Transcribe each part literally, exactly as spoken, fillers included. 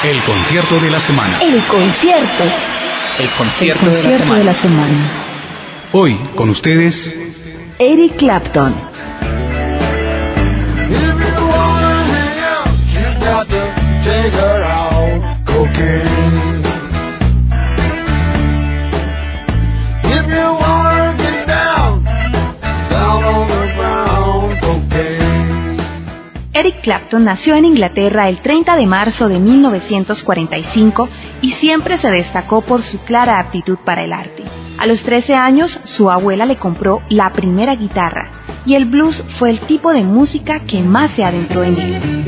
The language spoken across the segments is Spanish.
El concierto de la semana. El concierto. El concierto, El concierto de, la semana. de la semana. Hoy con ustedes, Eric Clapton. Eric Clapton nació en Inglaterra el treinta de marzo de mil novecientos cuarenta y cinco y siempre se destacó por su clara aptitud para el arte. A los trece años, su abuela le compró la primera guitarra y el blues fue el tipo de música que más se adentró en él.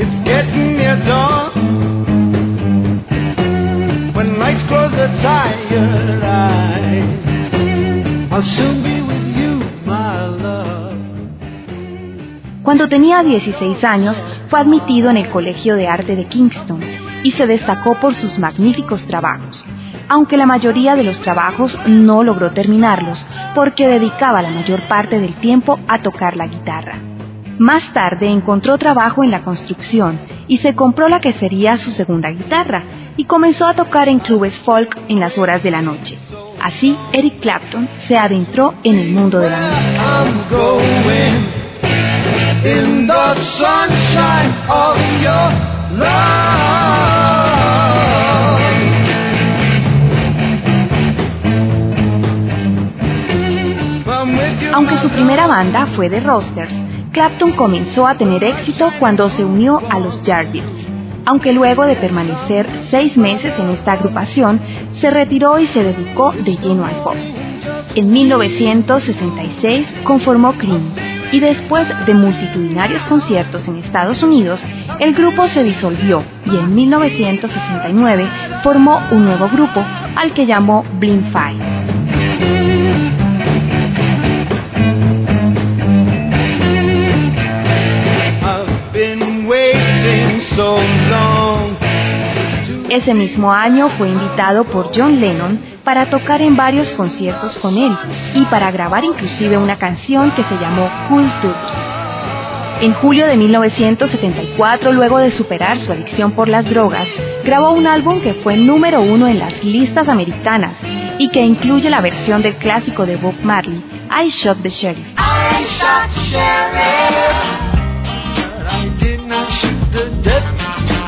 Cuando tenía dieciséis años, fue admitido en el Colegio de Arte de Kingston y se destacó por sus magníficos trabajos, aunque la mayoría de los trabajos no logró terminarlos porque dedicaba la mayor parte del tiempo a tocar la guitarra. Más tarde encontró trabajo en la construcción y se compró la que sería su segunda guitarra y comenzó a tocar en clubes folk en las horas de la noche. Así, Eric Clapton se adentró en el mundo de la música. In the sunshine of your love. Aunque su primera banda fue The Roosters, Clapton comenzó a tener éxito cuando se unió a los Yardbirds. Aunque luego de permanecer seis meses en esta agrupación, se retiró y se dedicó de lleno al pop. En mil novecientos sesenta y seis conformó Cream, y después de multitudinarios conciertos en Estados Unidos, el grupo se disolvió y en mil novecientos sesenta y nueve formó un nuevo grupo al que llamó Blink Five. Ese mismo año fue invitado por John Lennon para tocar en varios conciertos con él y para grabar inclusive una canción que se llamó Cool Turkey. En julio de mil novecientos setenta y cuatro, luego de superar su adicción por las drogas, grabó un álbum que fue número uno en las listas americanas y que incluye la versión del clásico de Bob Marley, I Shot the Sheriff. I shot the sheriff, but I did not shoot the deputy.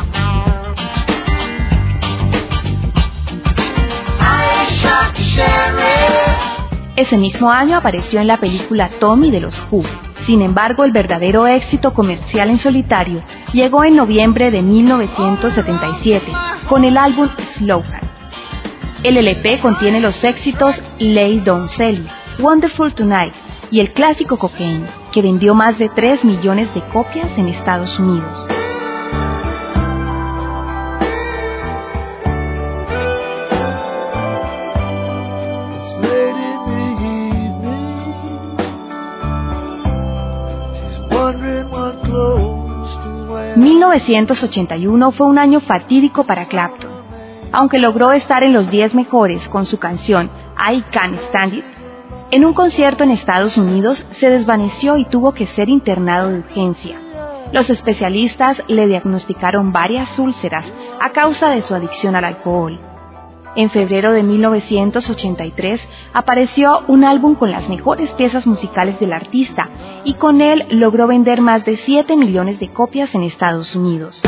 Ese mismo año apareció en la película Tommy de los Who. Sin embargo, el verdadero éxito comercial en solitario llegó en noviembre de mil novecientos setenta y siete con el álbum Slogan. El L P contiene los éxitos Lay Down Sally, Wonderful Tonight y el clásico Cocaine, que vendió más de tres millones de copias en Estados Unidos. mil novecientos ochenta y uno fue un año fatídico para Clapton. Aunque logró estar en los diez mejores con su canción I Can't Stand It, en un concierto en Estados Unidos se desvaneció y tuvo que ser internado de urgencia. Los especialistas le diagnosticaron varias úlceras a causa de su adicción al alcohol. En febrero de mil novecientos ochenta y tres apareció un álbum con las mejores piezas musicales del artista y con él logró vender más de siete millones de copias en Estados Unidos.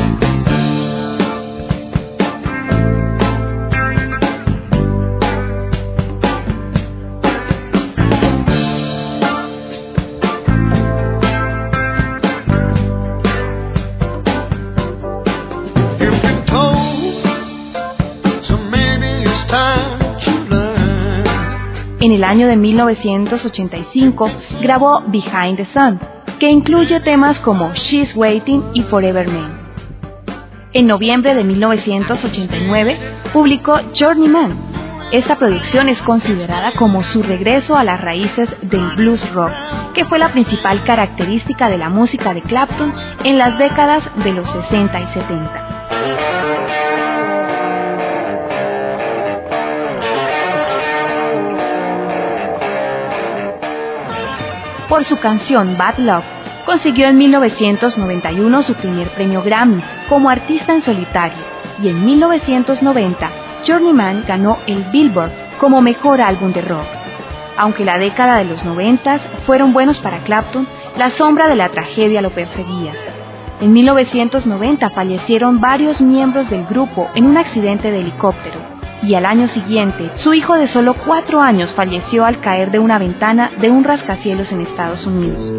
En el año de mil novecientos ochenta y cinco grabó Behind the Sun, que incluye temas como She's Waiting y Forever Man. En noviembre de mil novecientos ochenta y nueve publicó Journeyman. Esta producción es considerada como su regreso a las raíces del blues rock, que fue la principal característica de la música de Clapton en las décadas de los sesenta y setenta. Por su canción Bad Luck, consiguió en mil novecientos noventa y uno su primer premio Grammy como artista en solitario y en mil novecientos noventa Journeyman ganó el Billboard como mejor álbum de rock. Aunque la década de los noventas fueron buenos para Clapton, la sombra de la tragedia lo perseguía. En mil novecientos noventa fallecieron varios miembros del grupo en un accidente de helicóptero, y al año siguiente, su hijo de solo cuatro años falleció al caer de una ventana de un rascacielos en Estados Unidos.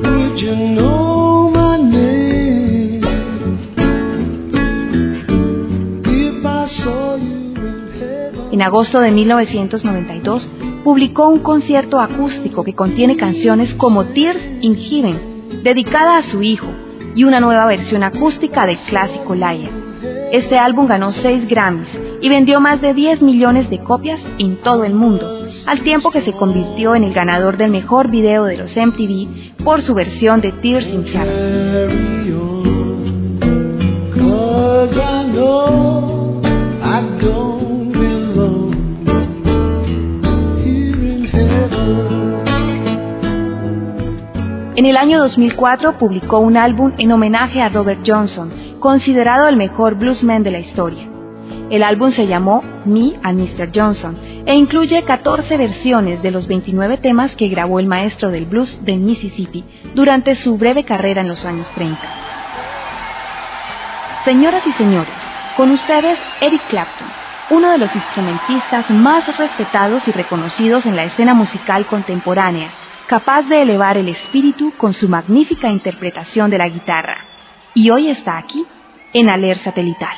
En agosto de mil novecientos noventa y dos, publicó un concierto acústico que contiene canciones como Tears in Heaven, dedicada a su hijo, y una nueva versión acústica del clásico Liar. Este álbum ganó seis Grammys y vendió más de diez millones de copias en todo el mundo, al tiempo que se convirtió en el ganador del mejor video de los M T V por su versión de Tears in Heaven. En el año dos mil cuatro publicó un álbum en homenaje a Robert Johnson, considerado el mejor bluesman de la historia. El álbum se llamó Me and mister Johnson e incluye catorce versiones de los veintinueve temas que grabó el maestro del blues del Mississippi durante su breve carrera en los años treinta. Señoras y señores, con ustedes Eric Clapton, uno de los instrumentistas más respetados y reconocidos en la escena musical contemporánea, capaz de elevar el espíritu con su magnífica interpretación de la guitarra. Y hoy está aquí, en Aler Satelital.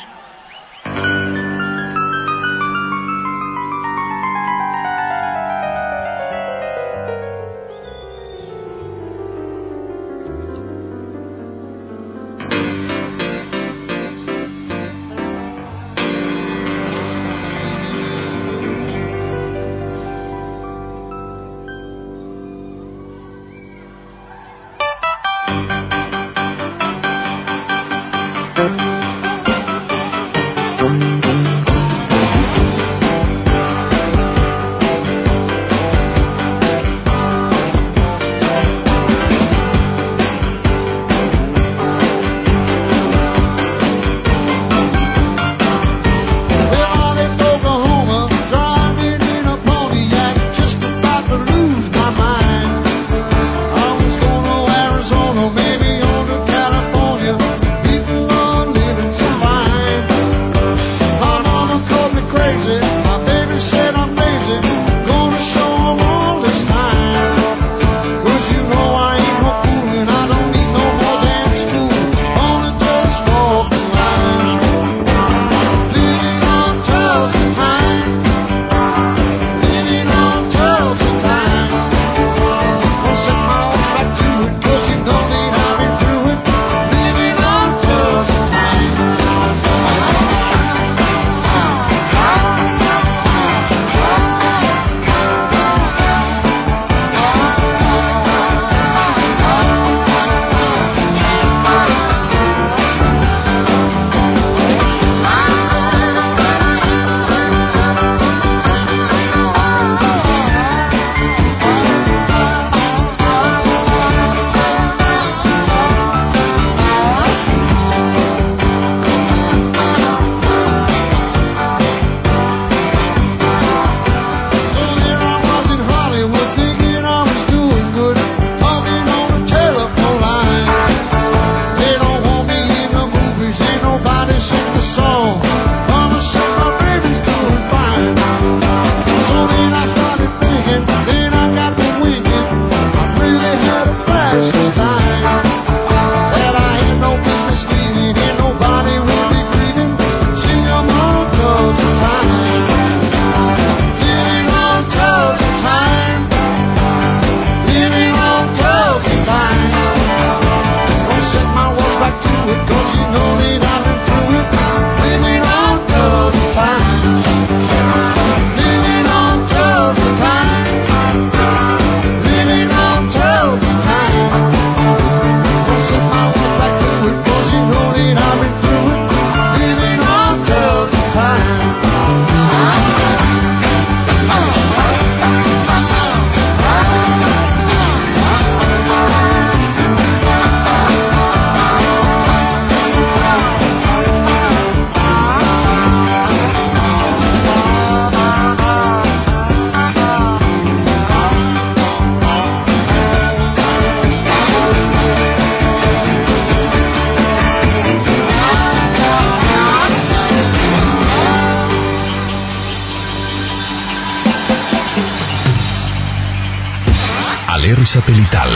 satelital.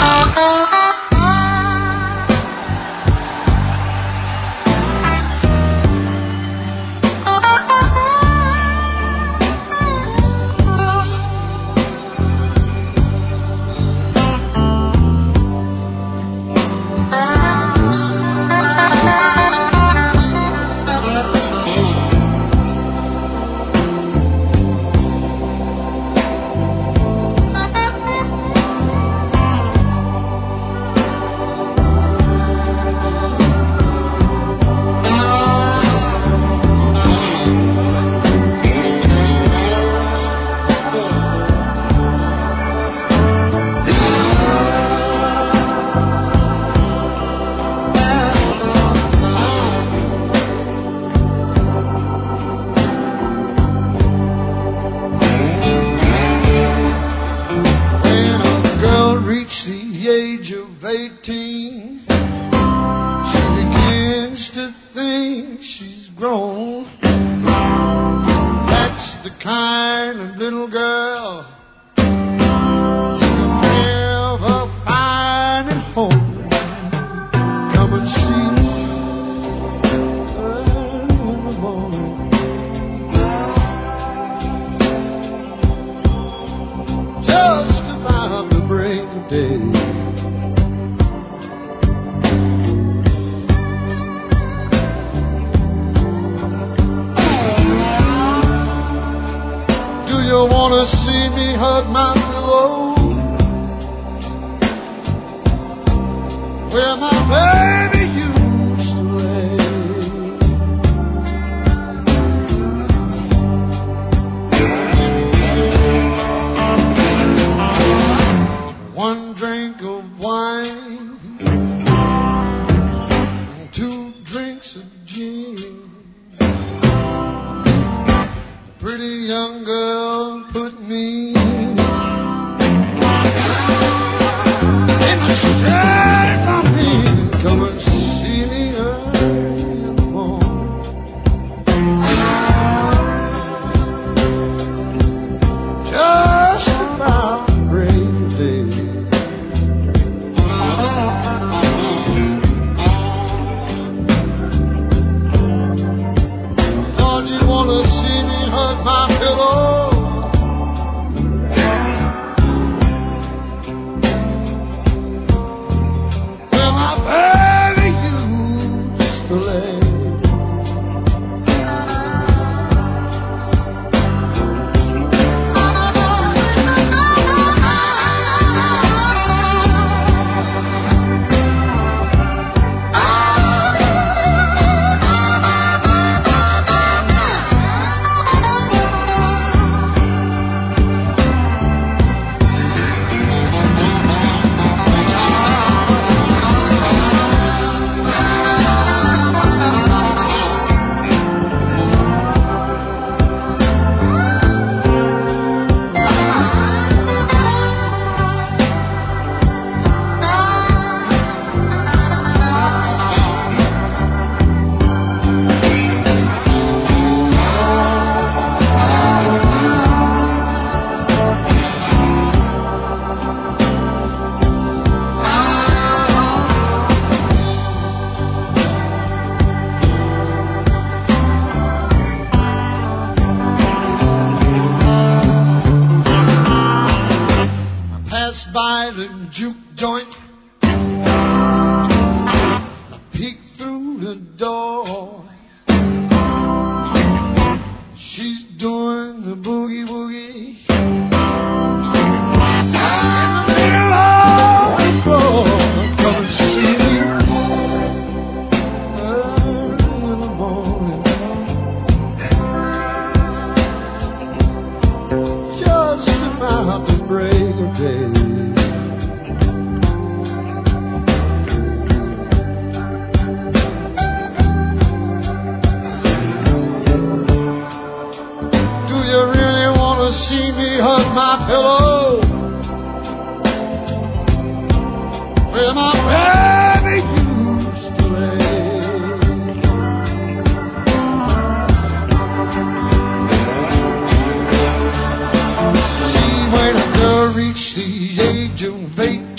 The age of eight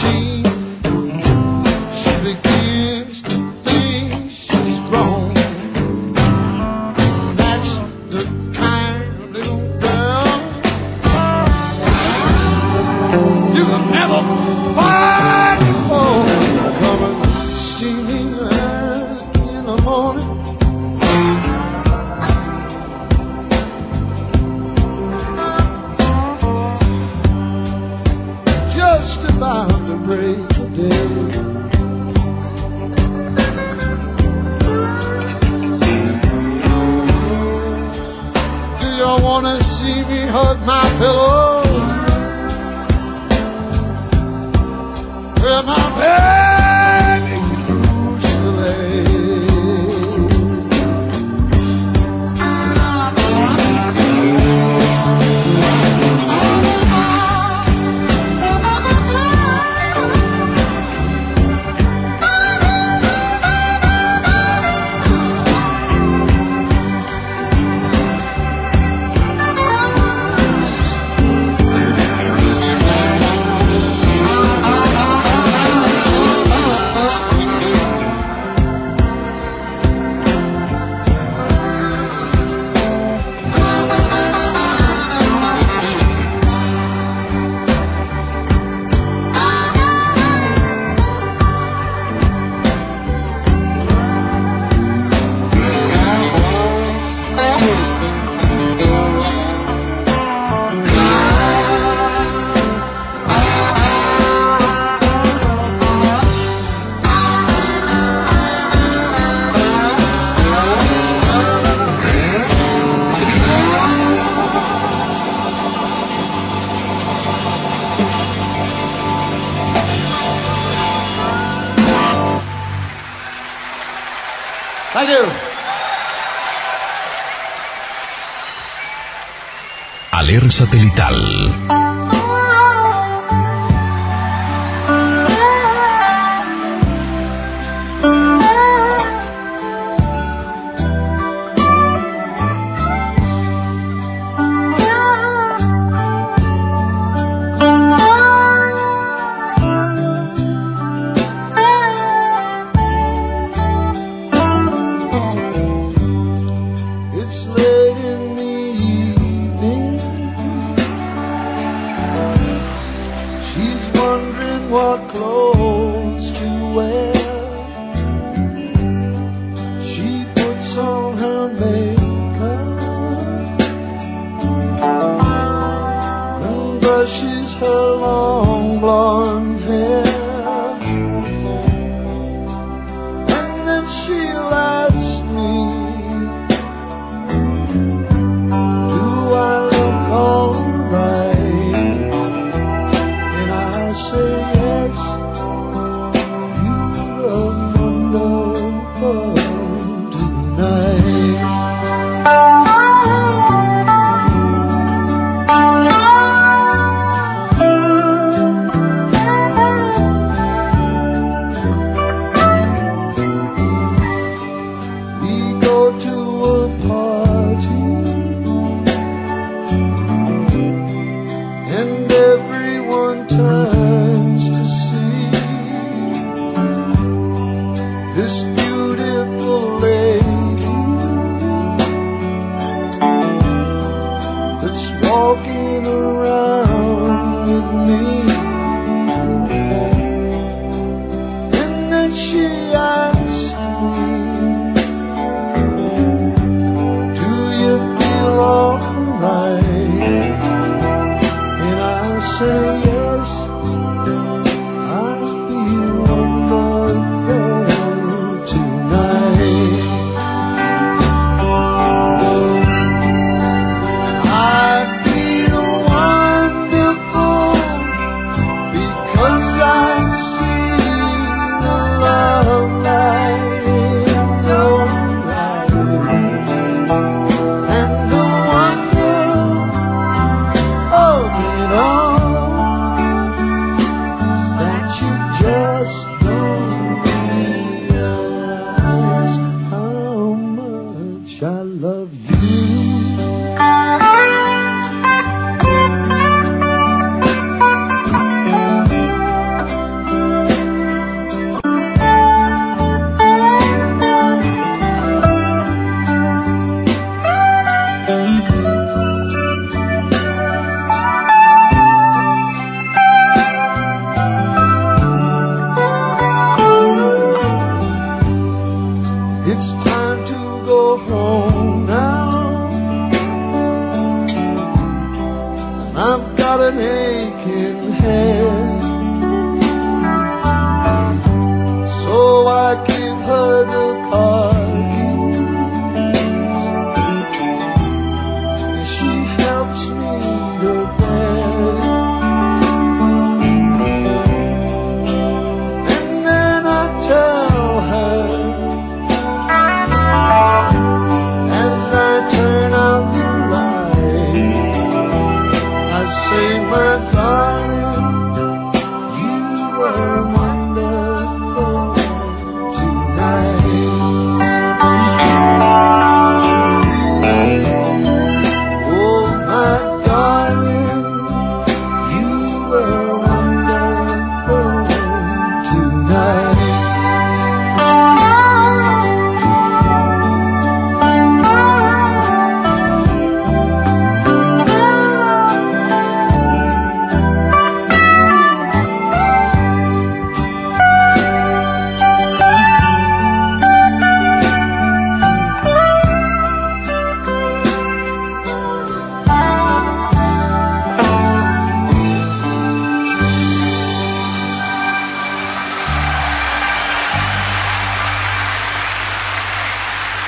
hug my pillow. Where my baby used to lay. Thank you. Aler satelital. Tonight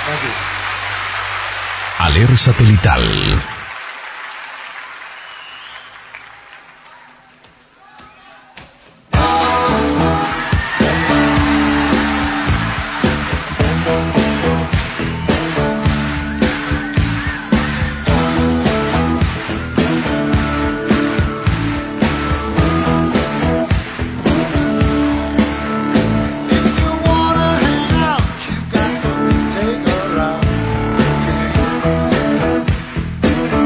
Aler Satelital. Take a ride.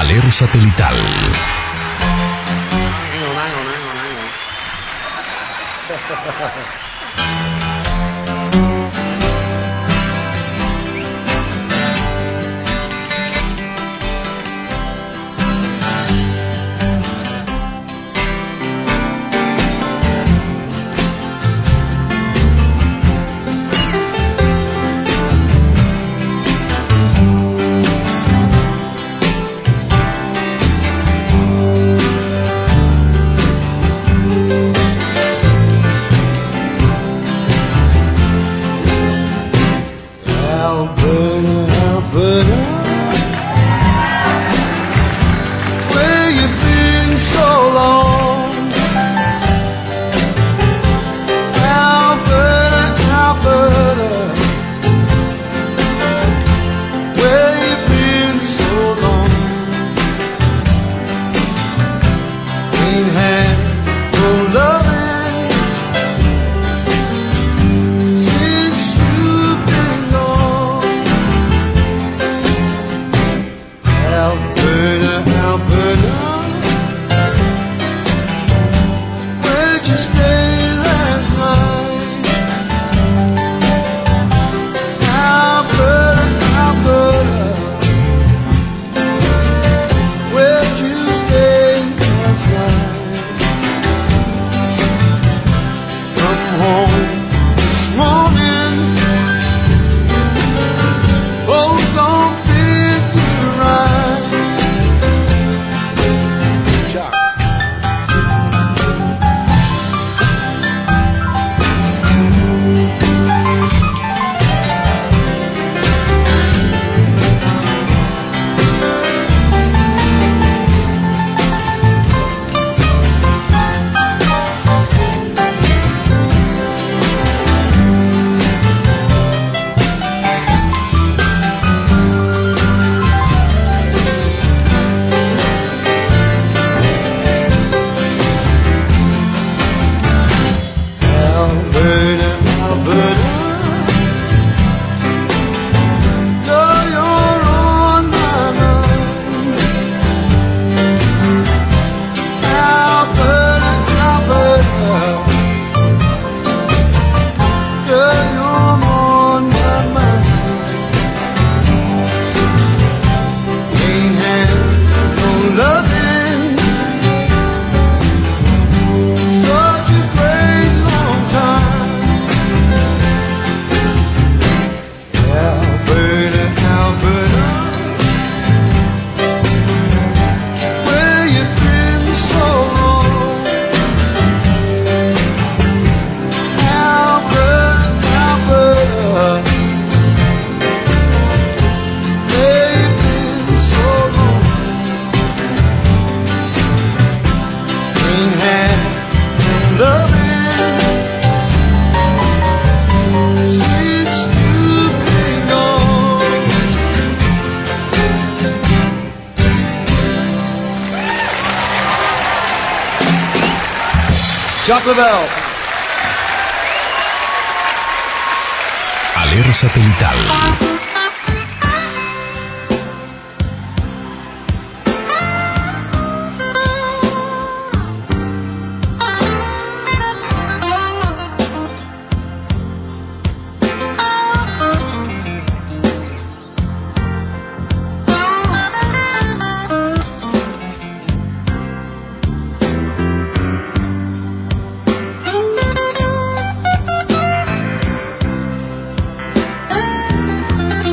Aler Satelital. Chuck Leavell. Aler Satelital. Thank you.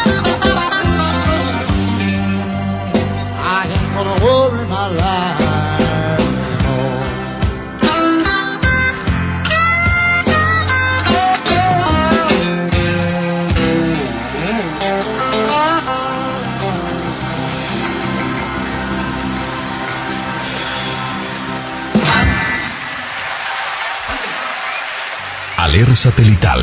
Alero Satelital.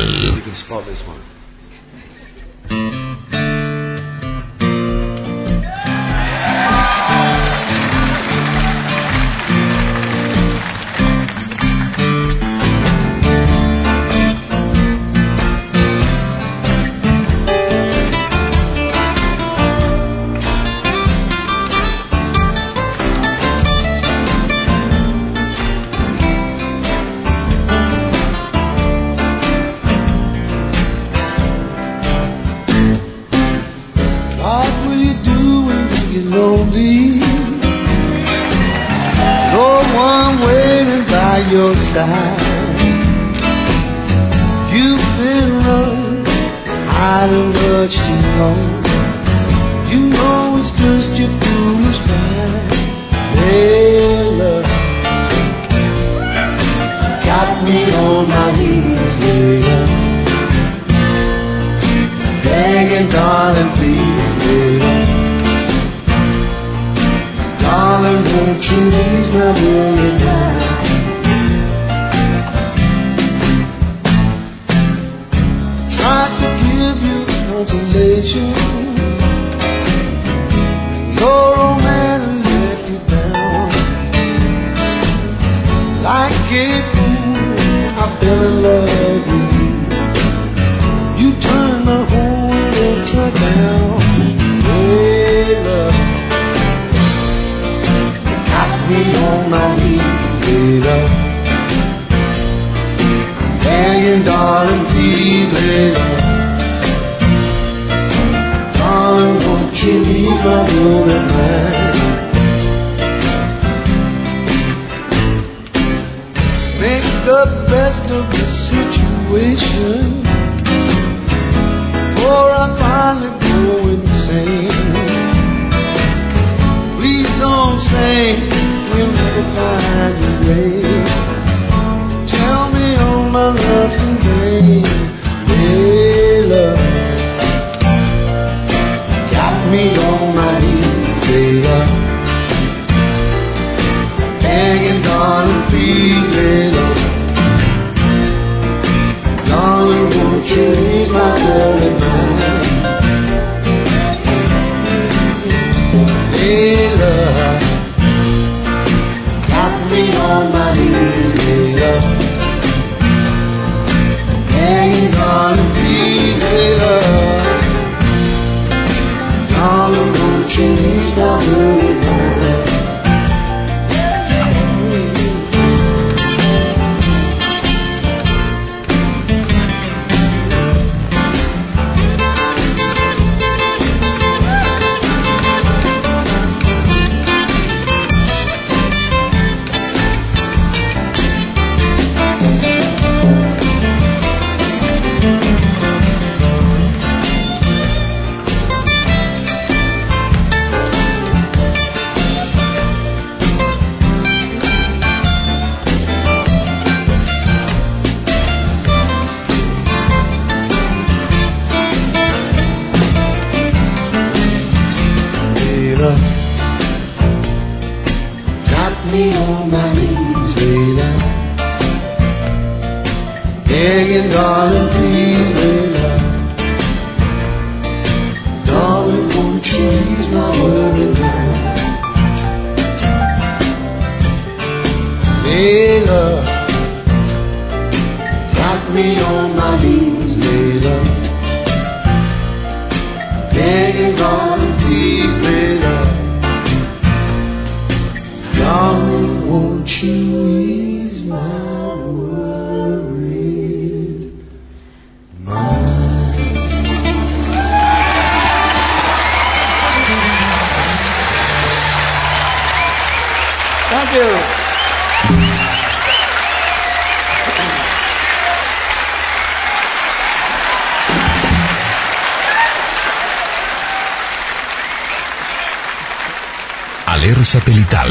Aler Satelital.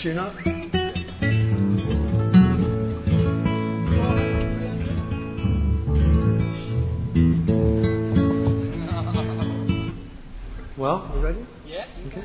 tune up? Well, we ready? Yeah. Okay.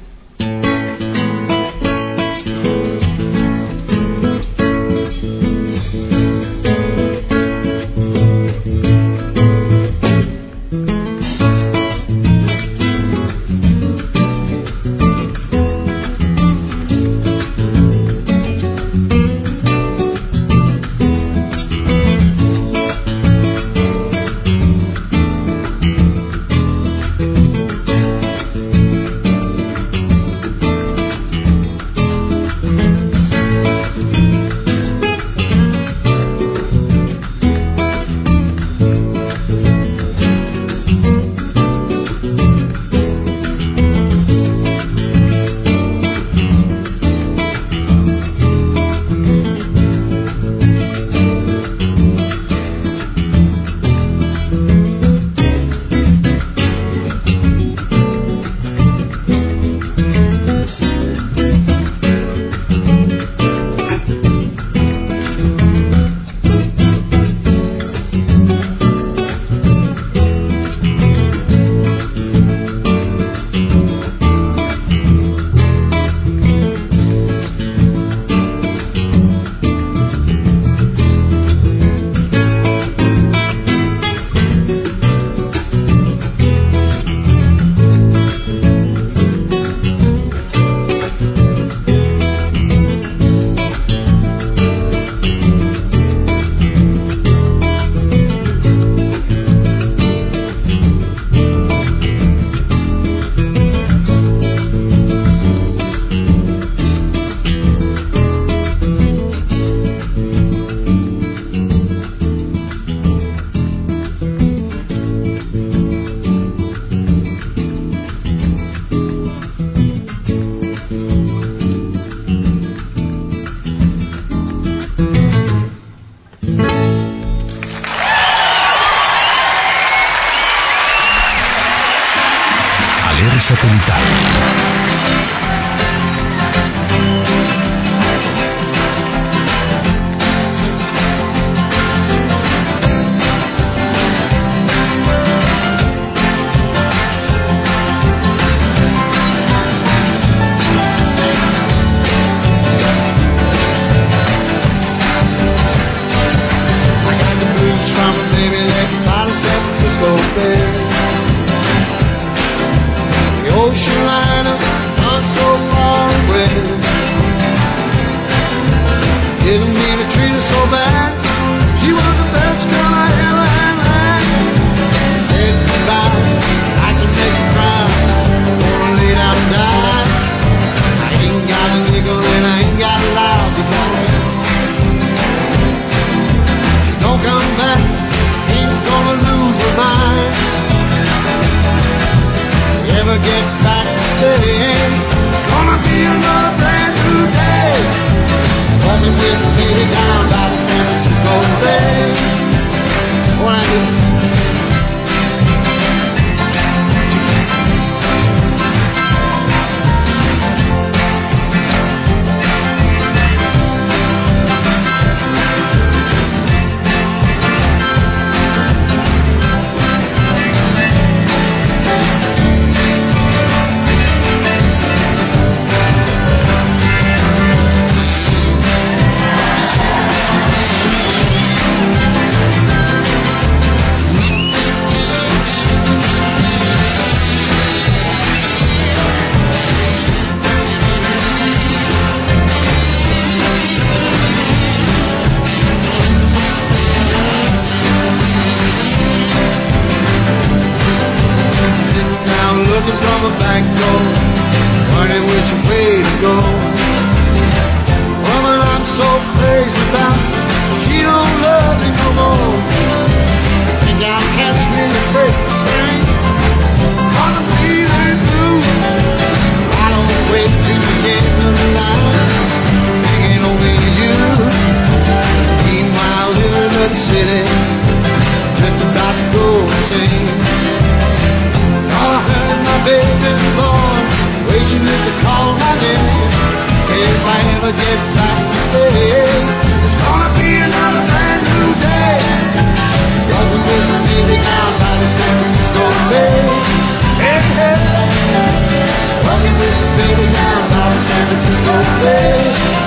Baby's born, wishing that to call my name. Can't find never get back to stay. It's gonna be another brand new day. Walking with the baby down by the San Francisco Bay. Hey, hey. Walking with the baby down by the San Francisco Bay.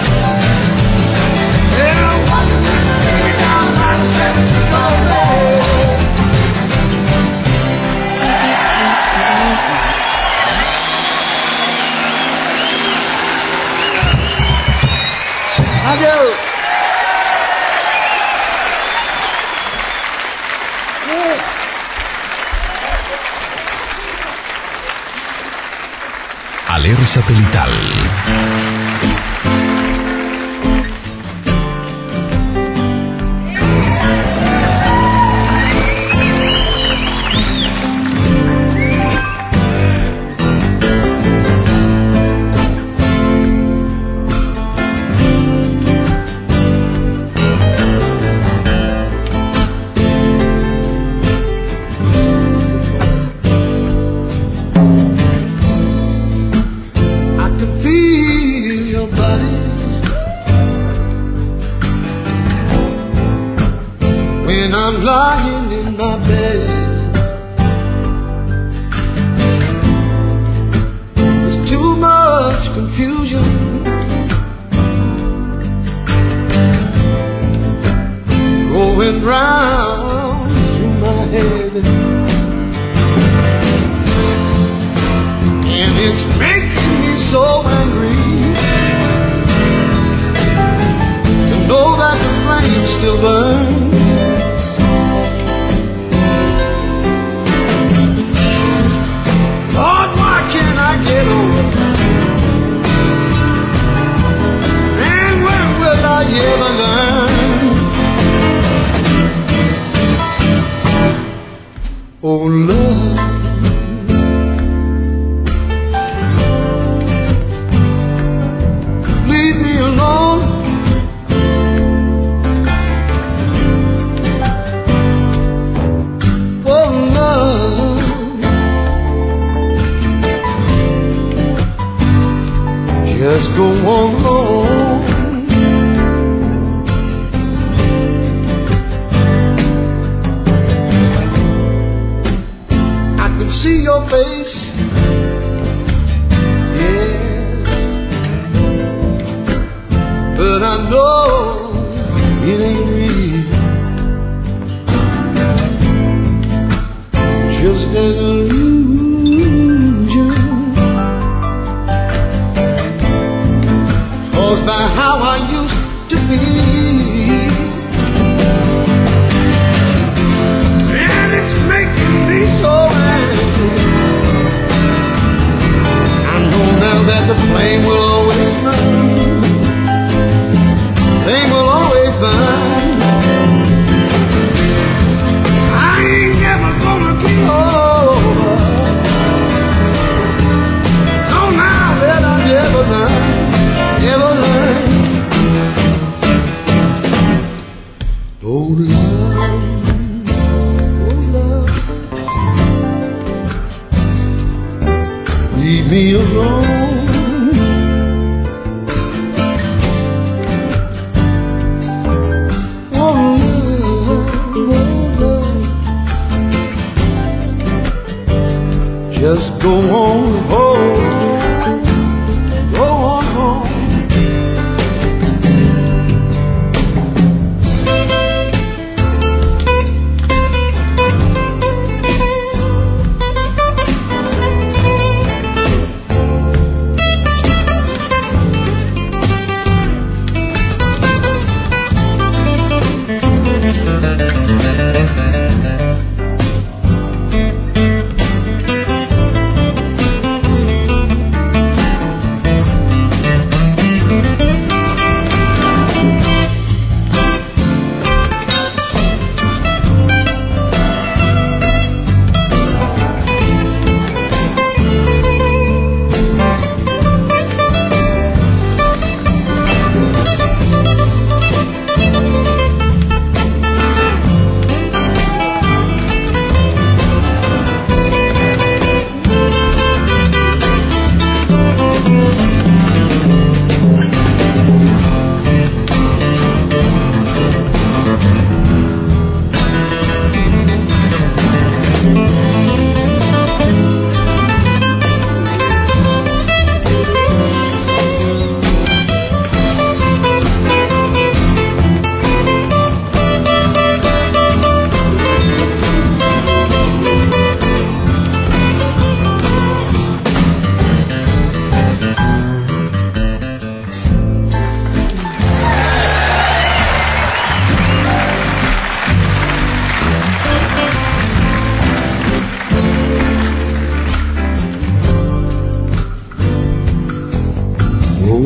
Yeah, walking with the baby down by the San Francisco Bay. Adios. Alero Satelital. Leave me alone.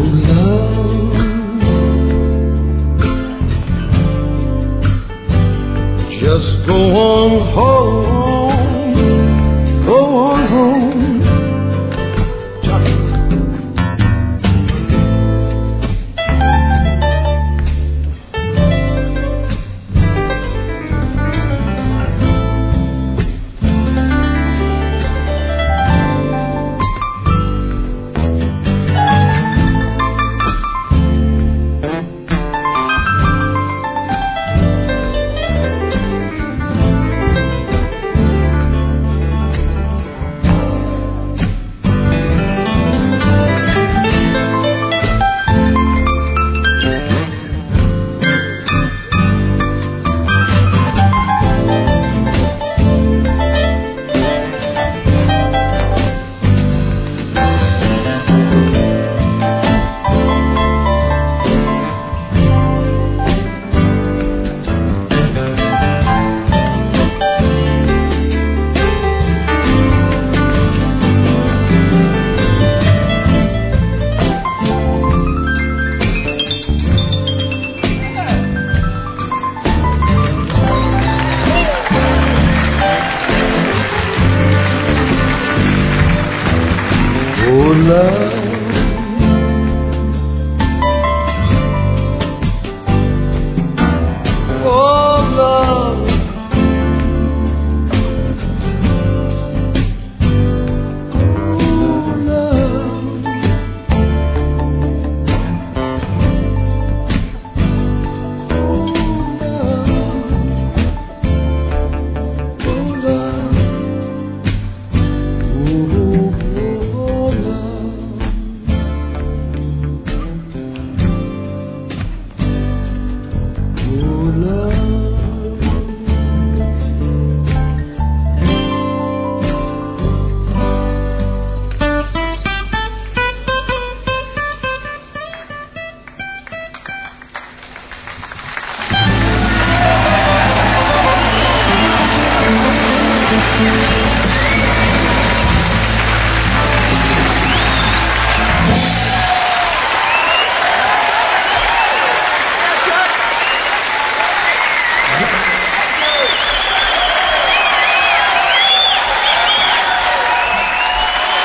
love, just go on home, go on home. Johnny.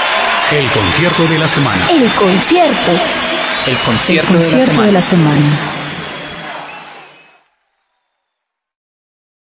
El concierto de la semana. El concierto. El concierto, El concierto de la semana. de la semana.